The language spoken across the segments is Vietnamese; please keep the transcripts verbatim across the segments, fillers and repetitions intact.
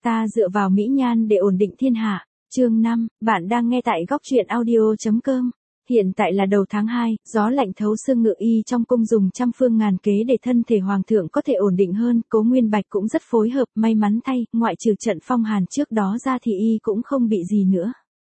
Ta dựa vào mỹ nhan để ổn định thiên hạ. Chương năm, bạn đang nghe tại góc truyện audio.com. Hiện tại là đầu tháng hai, gió lạnh thấu xương ngự y trong cung dùng trăm phương ngàn kế để thân thể hoàng thượng có thể ổn định hơn, Cố Nguyên Bạch cũng rất phối hợp, may mắn thay, ngoại trừ trận phong hàn trước đó ra thì y cũng không bị gì nữa.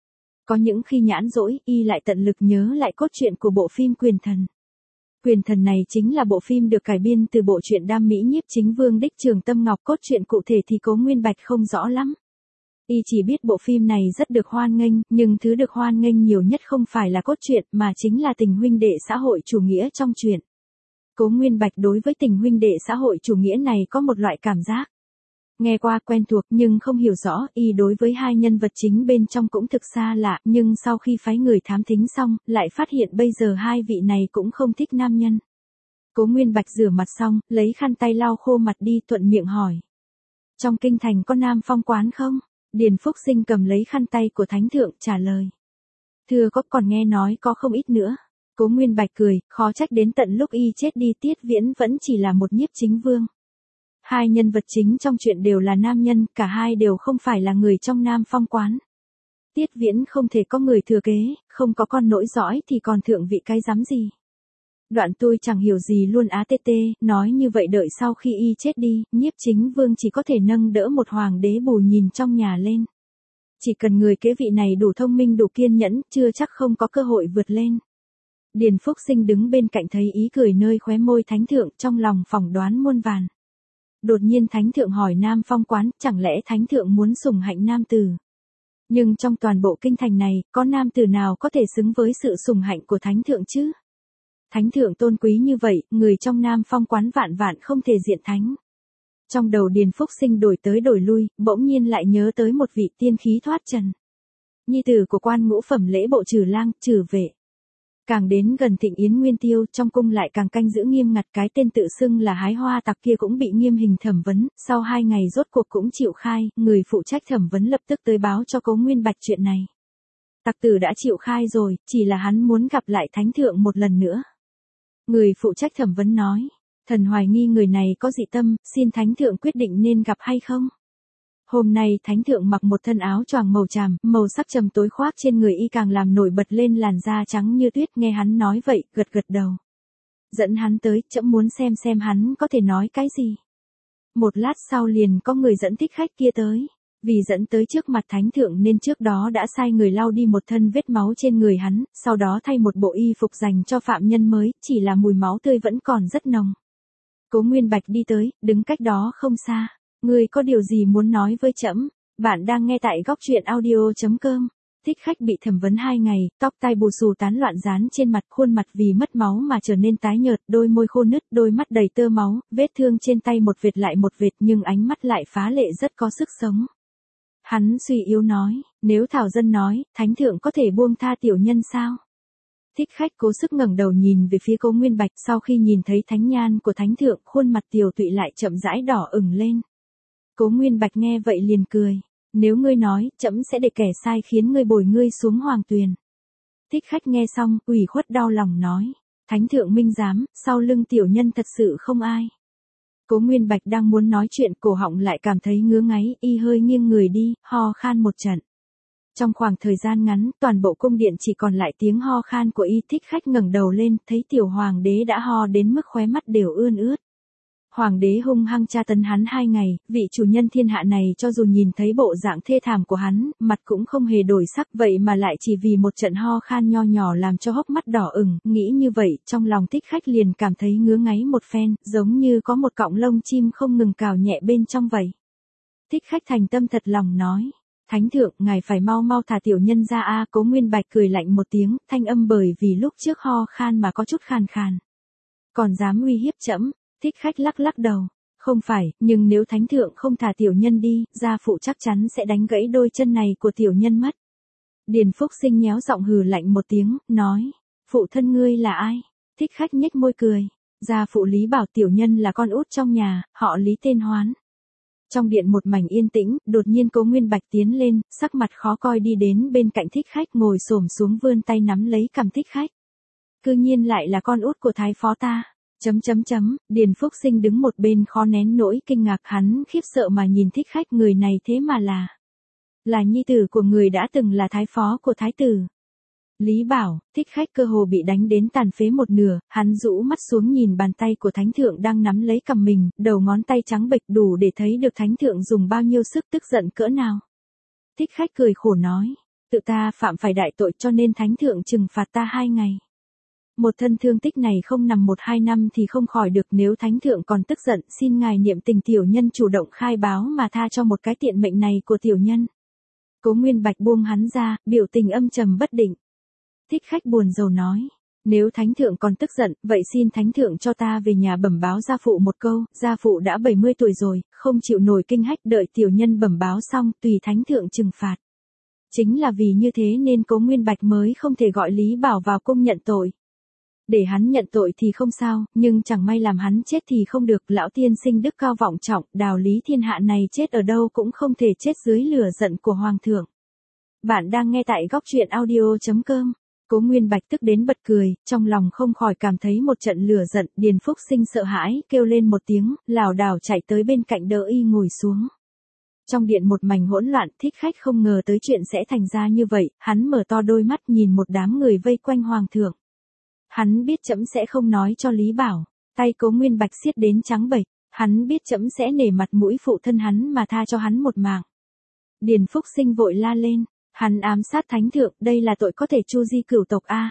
Có những khi nhãn rỗi, y lại tận lực nhớ lại cốt truyện của bộ phim Quyền Thần. Quyền Thần này chính là bộ phim được cải biên từ bộ truyện đam mỹ nhiếp chính vương đích Trường Tâm Ngọc, cốt truyện cụ thể thì Cố Nguyên Bạch không rõ lắm. Y chỉ biết bộ phim này rất được hoan nghênh, nhưng thứ được hoan nghênh nhiều nhất không phải là cốt truyện mà chính là tình huynh đệ xã hội chủ nghĩa trong truyện. Cố Nguyên Bạch đối với tình huynh đệ xã hội chủ nghĩa này có một loại cảm giác nghe qua quen thuộc nhưng không hiểu rõ. Y đối với hai nhân vật chính bên trong cũng thực xa lạ, nhưng sau khi phái người thám thính xong, lại phát hiện bây giờ hai vị này cũng không thích nam nhân. Cố Nguyên Bạch rửa mặt xong, lấy khăn tay lau khô mặt đi, thuận miệng hỏi: trong kinh thành có nam phong quán không? Điền Phúc Sinh cầm lấy khăn tay của thánh thượng trả lời: thưa có, còn nghe nói có không ít nữa. Cố Nguyên Bạch cười, khó trách đến tận lúc y chết đi Tiết Viễn vẫn chỉ là một nhiếp chính vương. Hai nhân vật chính trong chuyện đều là nam nhân, cả hai đều không phải là người trong nam phong quán. Tiết Viễn không thể có người thừa kế, không có con nối dõi thì còn thượng vị cái rắm gì. Đoạn tôi chẳng hiểu gì luôn á tê tê, nói như vậy đợi sau khi y chết đi, nhiếp chính vương chỉ có thể nâng đỡ một hoàng đế bù nhìn trong nhà lên. Chỉ cần người kế vị này đủ thông minh đủ kiên nhẫn, chưa chắc không có cơ hội vượt lên. Điền Phúc Sinh đứng bên cạnh thấy ý cười nơi khóe môi thánh thượng, trong lòng phỏng đoán muôn vàn. Đột nhiên thánh thượng hỏi nam phong quán, chẳng lẽ thánh thượng muốn sủng hạnh nam tử? Nhưng trong toàn bộ kinh thành này, có nam tử nào có thể xứng với sự sủng hạnh của thánh thượng chứ? Thánh thượng tôn quý như vậy, người trong nam phong quán vạn vạn không thể diện thánh. Trong đầu Điền Phúc Sinh đổi tới đổi lui, bỗng nhiên lại nhớ tới một vị tiên khí thoát trần. Nhi tử của quan ngũ phẩm lễ bộ Trừ Lang, Trừ Vệ. Càng đến gần Thịnh Yến Nguyên Tiêu, trong cung lại càng canh giữ nghiêm ngặt, cái tên tự xưng là hái hoa tặc kia cũng bị nghiêm hình thẩm vấn, sau hai ngày rốt cuộc cũng chịu khai, người phụ trách thẩm vấn lập tức tới báo cho Cố Nguyên Bạch chuyện này. Tặc tử đã chịu khai rồi, chỉ là hắn muốn gặp lại thánh thượng một lần nữa. Người phụ trách thẩm vấn nói: thần hoài nghi người này có dị tâm, xin thánh thượng quyết định nên gặp hay không. Hôm nay thánh thượng mặc một thân áo choàng màu tràm, màu sắc trầm tối khoác trên người y càng làm nổi bật lên làn da trắng như tuyết. Nghe hắn nói vậy, gật gật đầu. Dẫn hắn tới, trẫm muốn xem xem hắn có thể nói cái gì. Một lát sau liền có người dẫn thích khách kia tới. Vì dẫn tới trước mặt thánh thượng nên trước đó đã sai người lau đi một thân vết máu trên người hắn, sau đó thay một bộ y phục dành cho phạm nhân mới, chỉ là mùi máu tươi vẫn còn rất nồng. Cố Nguyên Bạch đi tới, đứng cách đó không xa. Ngươi có điều gì muốn nói với trẫm? Bạn đang nghe tại góc truyện audio.com. Thích khách bị thẩm vấn hai ngày, tóc tai bù xù tán loạn dán trên mặt, khuôn mặt vì mất máu mà trở nên tái nhợt, đôi môi khô nứt, đôi mắt đầy tơ máu, vết thương trên tay một vệt lại một vệt nhưng ánh mắt lại phá lệ rất có sức sống. Hắn suy yếu nói: nếu Thảo Dân nói, thánh thượng có thể buông tha tiểu nhân sao? Thích khách cố sức ngẩng đầu nhìn về phía Cố Nguyên Bạch, sau khi nhìn thấy thánh nhan của thánh thượng, khuôn mặt tiều tụy lại chậm rãi đỏ ửng lên. Cố Nguyên Bạch nghe vậy liền cười: nếu ngươi nói, trẫm sẽ để kẻ sai khiến ngươi bồi ngươi xuống hoàng tuyền. Thích khách nghe xong, ủy khuất đau lòng nói: thánh thượng minh giám, sau lưng tiểu nhân thật sự không ai. Cố Nguyên Bạch đang muốn nói chuyện, cổ họng lại cảm thấy ngứa ngáy, y hơi nghiêng người đi, ho khan một trận. Trong khoảng thời gian ngắn, toàn bộ cung điện chỉ còn lại tiếng ho khan của y. Thích khách ngẩng đầu lên, thấy tiểu hoàng đế đã ho đến mức khóe mắt đều ươn ướt. Hoàng đế hung hăng tra tấn hắn hai ngày, vị chủ nhân thiên hạ này cho dù nhìn thấy bộ dạng thê thảm của hắn, mặt cũng không hề đổi sắc, vậy mà lại chỉ vì một trận ho khan nho nhỏ làm cho hốc mắt đỏ ửng. Nghĩ như vậy, trong lòng thích khách liền cảm thấy ngứa ngáy một phen, giống như có một cọng lông chim không ngừng cào nhẹ bên trong vậy. Thích khách thành tâm thật lòng nói: thánh thượng, ngài phải mau mau thả tiểu nhân ra a. Cố Nguyên Bạch cười lạnh một tiếng, thanh âm bởi vì lúc trước ho khan mà có chút khàn khàn. Còn dám uy hiếp trẫm? Thích khách lắc lắc đầu: không phải, nhưng nếu thánh thượng không thả tiểu nhân đi, gia phụ chắc chắn sẽ đánh gãy đôi chân này của tiểu nhân mất. Điền Phúc Sinh nhéo giọng hừ lạnh một tiếng, nói: phụ thân ngươi là ai? Thích khách nhếch môi cười: gia phụ Lý bảo tiểu nhân là con út trong nhà, họ Lý tên Hoán. Trong điện một mảnh yên tĩnh, đột nhiên Cố Nguyên Bạch tiến lên, sắc mặt khó coi đi đến bên cạnh thích khách, ngồi xổm xuống vươn tay nắm lấy cằm thích khách. Cư nhiên lại là con út của thái phó ta. Chấm chấm chấm, Điền Phúc Sinh đứng một bên khó nén nỗi kinh ngạc, hắn khiếp sợ mà nhìn Thích Khách, người này thế mà là là nhi tử của người đã từng là thái phó của thái tử. Lý Bảo. Thích Khách cơ hồ bị đánh đến tàn phế một nửa, hắn rũ mắt xuống nhìn bàn tay của thánh thượng đang nắm lấy cằm mình, đầu ngón tay trắng bệch đủ để thấy được thánh thượng dùng bao nhiêu sức tức giận cỡ nào. Thích Khách cười khổ nói, tự ta phạm phải đại tội cho nên thánh thượng trừng phạt ta hai ngày. Một thân thương tích này không nằm một hai năm thì không khỏi được, nếu thánh thượng còn tức giận xin ngài niệm tình tiểu nhân chủ động khai báo mà tha cho một cái tiện mệnh này của tiểu nhân. Cố Nguyên Bạch buông hắn ra, biểu tình âm trầm bất định. Thích Khách buồn rầu nói, nếu thánh thượng còn tức giận, vậy xin thánh thượng cho ta về nhà bẩm báo gia phụ một câu, gia phụ đã bảy mươi tuổi rồi, không chịu nổi kinh hách, đợi tiểu nhân bẩm báo xong tùy thánh thượng trừng phạt. Chính là vì như thế nên Cố Nguyên Bạch mới không thể gọi Lý Bảo vào cung nhận tội. Để hắn nhận tội thì không sao, nhưng chẳng may làm hắn chết thì không được, lão tiên sinh đức cao vọng trọng, đào lý thiên hạ này chết ở đâu cũng không thể chết dưới lửa giận của hoàng thượng. Bạn đang nghe tại góc truyện audio chấm com. Cố Nguyên Bạch tức đến bật cười, trong lòng không khỏi cảm thấy một trận lửa giận, Điền Phúc Sinh sợ hãi, kêu lên một tiếng, lảo đảo chạy tới bên cạnh đỡ y ngồi xuống. Trong điện một mảnh hỗn loạn, Thích Khách không ngờ tới chuyện sẽ thành ra như vậy, hắn mở to đôi mắt nhìn một đám người vây quanh hoàng thượng. Hắn biết trẫm sẽ không nói cho Lý Bảo, tay Cố Nguyên Bạch siết đến trắng bệch, hắn biết trẫm sẽ nể mặt mũi phụ thân hắn mà tha cho hắn một mạng. Điền Phúc Sinh vội la lên, hắn ám sát thánh thượng, đây là tội có thể chu di cửu tộc a.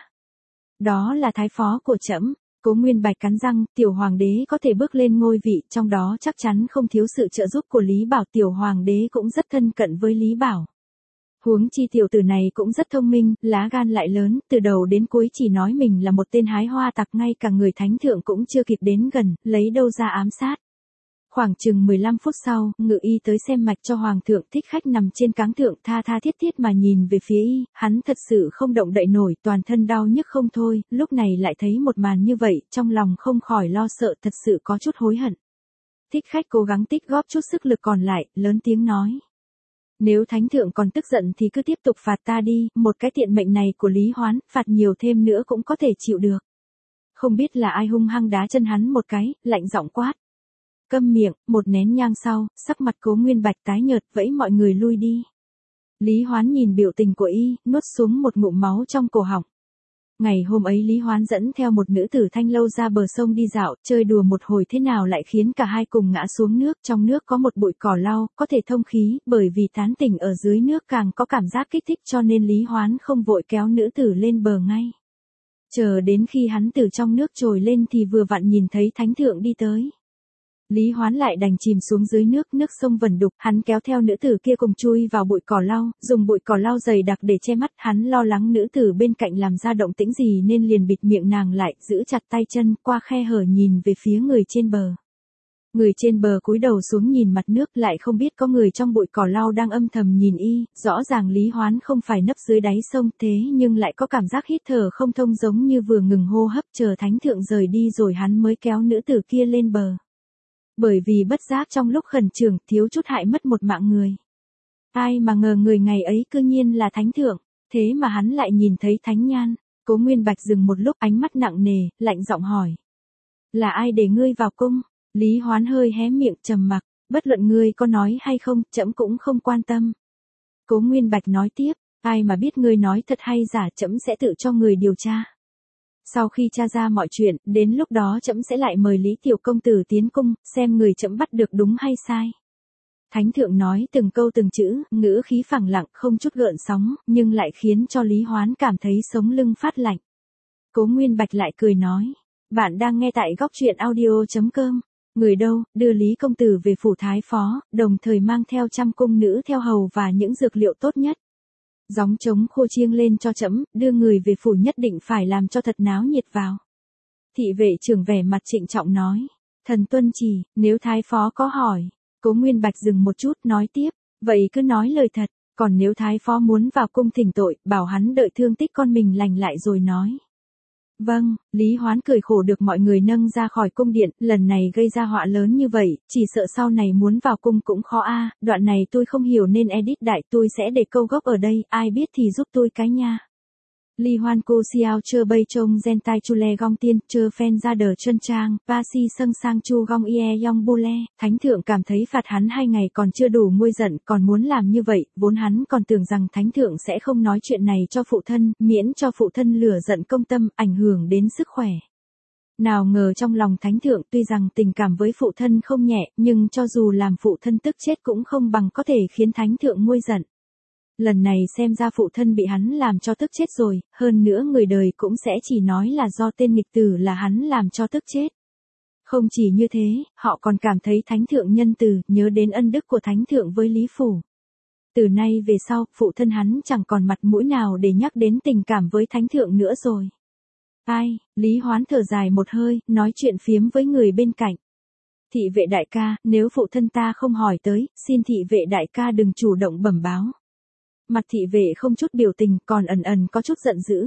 Đó là thái phó của trẫm. Cố Nguyên Bạch cắn răng, tiểu hoàng đế có thể bước lên ngôi vị, trong đó chắc chắn không thiếu sự trợ giúp của Lý Bảo, tiểu hoàng đế cũng rất thân cận với Lý Bảo. Huống chi tiểu tử này cũng rất thông minh, lá gan lại lớn, từ đầu đến cuối chỉ nói mình là một tên hái hoa tặc, ngay cả người thánh thượng cũng chưa kịp đến gần, lấy đâu ra ám sát. Khoảng chừng mười lăm phút sau, ngự y tới xem mạch cho hoàng thượng. Thích Khách nằm trên cáng thượng tha tha thiết thiết mà nhìn về phía y, hắn thật sự không động đậy nổi, toàn thân đau nhức không thôi, lúc này lại thấy một màn như vậy, trong lòng không khỏi lo sợ, thật sự có chút hối hận. Thích Khách cố gắng tích góp chút sức lực còn lại, lớn tiếng nói. Nếu thánh thượng còn tức giận thì cứ tiếp tục phạt ta đi, một cái tiện mệnh này của Lý Hoán, phạt nhiều thêm nữa cũng có thể chịu được. Không biết là ai hung hăng đá chân hắn một cái, lạnh giọng quát. Câm miệng. Một nén nhang sau, sắc mặt Cố Nguyên Bạch tái nhợt, vẫy mọi người lui đi. Lý Hoán nhìn biểu tình của y, nuốt xuống một ngụm máu trong cổ họng. Ngày hôm ấy Lý Hoán dẫn theo một nữ tử thanh lâu ra bờ sông đi dạo, chơi đùa một hồi thế nào lại khiến cả hai cùng ngã xuống nước, trong nước có một bụi cỏ lau, có thể thông khí, bởi vì tán tỉnh ở dưới nước càng có cảm giác kích thích cho nên Lý Hoán không vội kéo nữ tử lên bờ ngay. Chờ đến khi hắn từ trong nước trồi lên thì vừa vặn nhìn thấy thánh thượng đi tới. Lý Hoán lại đành chìm xuống dưới nước, nước sông vẩn đục, hắn kéo theo nữ tử kia cùng chui vào bụi cỏ lau, dùng bụi cỏ lau dày đặc để che mắt, hắn lo lắng nữ tử bên cạnh làm ra động tĩnh gì nên liền bịt miệng nàng lại, giữ chặt tay chân, qua khe hở nhìn về phía người trên bờ. Người trên bờ cúi đầu xuống nhìn mặt nước, lại không biết có người trong bụi cỏ lau đang âm thầm nhìn y, rõ ràng Lý Hoán không phải nấp dưới đáy sông, thế nhưng lại có cảm giác hít thở không thông, giống như vừa ngừng hô hấp, chờ thánh thượng rời đi rồi hắn mới kéo nữ tử kia lên bờ. Bởi vì bất giác trong lúc khẩn trương, thiếu chút hại mất một mạng người. Ai mà ngờ người ngày ấy cư nhiên là thánh thượng, thế mà hắn lại nhìn thấy thánh nhan. Cố Nguyên Bạch dừng một lúc, ánh mắt nặng nề, lạnh giọng hỏi. Là ai để ngươi vào cung? Lý Hoán hơi hé miệng trầm mặc, bất luận ngươi có nói hay không, trẫm cũng không quan tâm. Cố Nguyên Bạch nói tiếp, ai mà biết ngươi nói thật hay giả, trẫm sẽ tự cho người điều tra. Sau khi tra ra mọi chuyện, đến lúc đó trẫm sẽ lại mời Lý tiểu công tử tiến cung, xem người trẫm bắt được đúng hay sai. Thánh thượng nói từng câu từng chữ, ngữ khí phẳng lặng, không chút gợn sóng, nhưng lại khiến cho Lý Hoán cảm thấy sống lưng phát lạnh. Cố Nguyên Bạch lại cười nói, bạn đang nghe tại góc truyện audio chấm com. Người đâu, đưa Lý công tử về phủ thái phó, đồng thời mang theo trăm cung nữ theo hầu và những dược liệu tốt nhất. Gióng trống khô chiêng lên cho trẫm, đưa người về phủ nhất định phải làm cho thật náo nhiệt vào. Thị vệ trưởng vẻ mặt trịnh trọng nói, thần tuân chỉ. Nếu thái phó có hỏi. Cố Nguyên Bạch dừng một chút nói tiếp, vậy cứ nói lời thật, còn nếu thái phó muốn vào cung thỉnh tội, bảo hắn đợi thương tích con mình lành lại rồi nói. Vâng. Lý Hoán cười khổ, được mọi người nâng ra khỏi cung điện, lần này gây ra họa lớn như vậy, chỉ sợ sau này muốn vào cung cũng khó a. Đoạn này tôi không hiểu nên edit đại, tôi sẽ để câu gốc ở đây, ai biết thì giúp tôi cái nha. Li hoan cô xiao chơ bay trông gen tai chu le gong tiên, chơ phen ra đờ chân trang, pa si sâng sang chu gong ie yong bu le. Thánh thượng cảm thấy phạt hắn hai ngày còn chưa đủ nguôi giận, còn muốn làm như vậy, vốn hắn còn tưởng rằng thánh thượng sẽ không nói chuyện này cho phụ thân, miễn cho phụ thân lửa giận công tâm, ảnh hưởng đến sức khỏe. Nào ngờ trong lòng thánh thượng tuy rằng tình cảm với phụ thân không nhẹ, nhưng cho dù làm phụ thân tức chết cũng không bằng có thể khiến thánh thượng nguôi giận. Lần này xem ra phụ thân bị hắn làm cho tức chết rồi, hơn nữa người đời cũng sẽ chỉ nói là do tên nghịch tử là hắn làm cho tức chết. Không chỉ như thế, họ còn cảm thấy thánh thượng nhân từ, nhớ đến ân đức của thánh thượng với Lý Phủ. Từ nay về sau, phụ thân hắn chẳng còn mặt mũi nào để nhắc đến tình cảm với thánh thượng nữa rồi. Ai, Lý Hoán thở dài một hơi, nói chuyện phiếm với người bên cạnh. Thị vệ đại ca, nếu phụ thân ta không hỏi tới, xin thị vệ đại ca đừng chủ động bẩm báo. Mặt thị vệ không chút biểu tình, còn ẩn ẩn có chút giận dữ.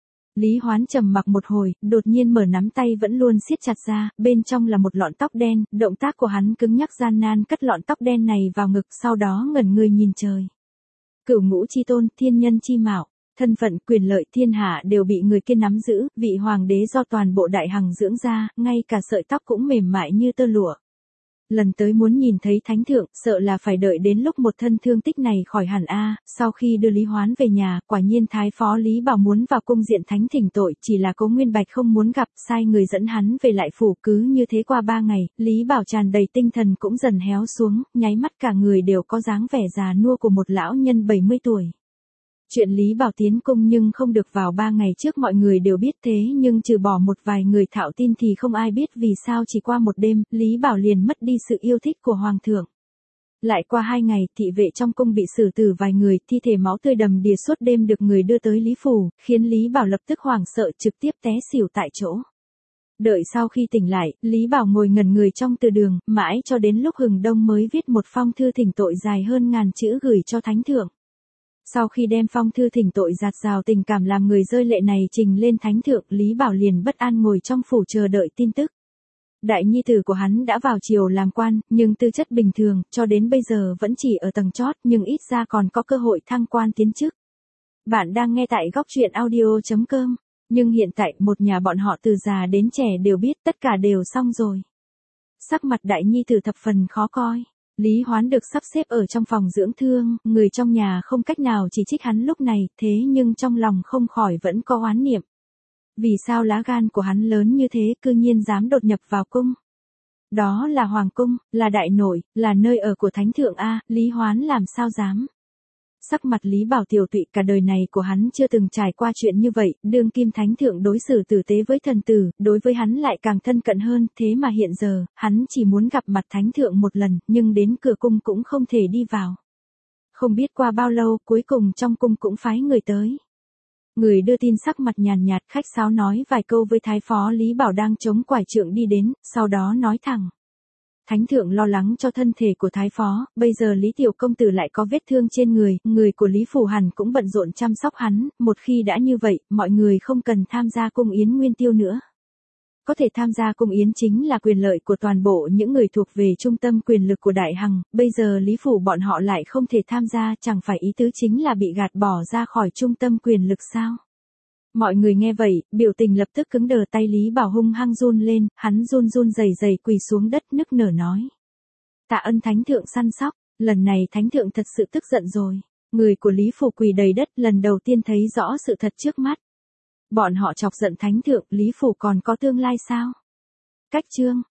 Lý Hoán trầm mặc một hồi, đột nhiên mở nắm tay vẫn luôn siết chặt ra, bên trong là một lọn tóc đen, động tác của hắn cứng nhắc gian nan cất lọn tóc đen này vào ngực, sau đó ngẩn người nhìn trời. Cửu ngũ chi tôn, thiên nhân chi mạo, thân phận, quyền lợi thiên hạ đều bị người kia nắm giữ, vị hoàng đế do toàn bộ đại hằng dưỡng ra, ngay cả sợi tóc cũng mềm mại như tơ lụa. Lần tới muốn nhìn thấy thánh thượng, sợ là phải đợi đến lúc một thân thương tích này khỏi hẳn a. Sau khi đưa Lý Hoán về nhà, quả nhiên thái phó Lý Bảo muốn vào cung diện thánh thỉnh tội, chỉ là Cố Nguyên Bạch không muốn gặp, sai người dẫn hắn về lại phủ. Cứ như thế qua ba ngày, Lý Bảo tràn đầy tinh thần cũng dần héo xuống, nháy mắt cả người đều có dáng vẻ già nua của một lão nhân bảy mươi tuổi. Chuyện Lý Bảo tiến cung nhưng không được vào ba ngày trước mọi người đều biết, thế nhưng trừ bỏ một vài người thạo tin thì không ai biết vì sao chỉ qua một đêm, Lý Bảo liền mất đi sự yêu thích của hoàng thượng. Lại qua hai ngày, thị vệ trong cung bị xử tử vài người, thi thể máu tươi đầm đìa suốt đêm được người đưa tới Lý Phủ, khiến Lý Bảo lập tức hoảng sợ trực tiếp té xỉu tại chỗ. Đợi sau khi tỉnh lại, Lý Bảo ngồi ngẩn người trong từ đường, mãi cho đến lúc hừng đông mới viết một phong thư thỉnh tội dài hơn ngàn chữ gửi cho thánh thượng. Sau khi đem phong thư thỉnh tội dạt dào tình cảm làm người rơi lệ này trình lên thánh thượng, Lý Bảo liền bất an ngồi trong phủ chờ đợi tin tức. Đại nhi tử của hắn đã vào triều làm quan, nhưng tư chất bình thường, cho đến bây giờ vẫn chỉ ở tầng chót, nhưng ít ra còn có cơ hội thăng quan tiến chức. Bạn đang nghe tại góc truyện audio chấm com, nhưng hiện tại một nhà bọn họ từ già đến trẻ đều biết tất cả đều xong rồi. Sắc mặt đại nhi tử thập phần khó coi. Lý Hoán được sắp xếp ở trong phòng dưỡng thương, người trong nhà không cách nào chỉ trích hắn lúc này, thế nhưng trong lòng không khỏi vẫn có oán niệm. Vì sao lá gan của hắn lớn như thế cư nhiên dám đột nhập vào cung? Đó là hoàng cung, là đại nội, là nơi ở của thánh thượng A, Lý Hoán làm sao dám? Sắc mặt Lý Bảo tiểu tụy, cả đời này của hắn chưa từng trải qua chuyện như vậy, đương kim thánh thượng đối xử tử tế với thần tử, đối với hắn lại càng thân cận hơn, thế mà hiện giờ, hắn chỉ muốn gặp mặt thánh thượng một lần, nhưng đến cửa cung cũng không thể đi vào. Không biết qua bao lâu, cuối cùng trong cung cũng phái người tới. Người đưa tin sắc mặt nhàn nhạt khách sáo nói vài câu với thái phó Lý Bảo đang chống quải trượng đi đến, sau đó nói thẳng. Thánh thượng lo lắng cho thân thể của thái phó, bây giờ Lý Tiểu Công Tử lại có vết thương trên người, người của Lý Phủ hẳn cũng bận rộn chăm sóc hắn, một khi đã như vậy, mọi người không cần tham gia cung yến nguyên tiêu nữa. Có thể tham gia cung yến chính là quyền lợi của toàn bộ những người thuộc về trung tâm quyền lực của Đại Hằng, bây giờ Lý Phủ bọn họ lại không thể tham gia, chẳng phải ý tứ chính là bị gạt bỏ ra khỏi trung tâm quyền lực sao? Mọi người nghe vậy, biểu tình lập tức cứng đờ, tay Lý Bảo hung hăng run lên, hắn run run rẩy rẩy quỳ xuống đất nức nở nói. Tạ ơn thánh thượng săn sóc, lần này thánh thượng thật sự tức giận rồi. Người của Lý Phủ quỳ đầy đất lần đầu tiên thấy rõ sự thật trước mắt. Bọn họ chọc giận thánh thượng, Lý Phủ còn có tương lai sao? Cách chương.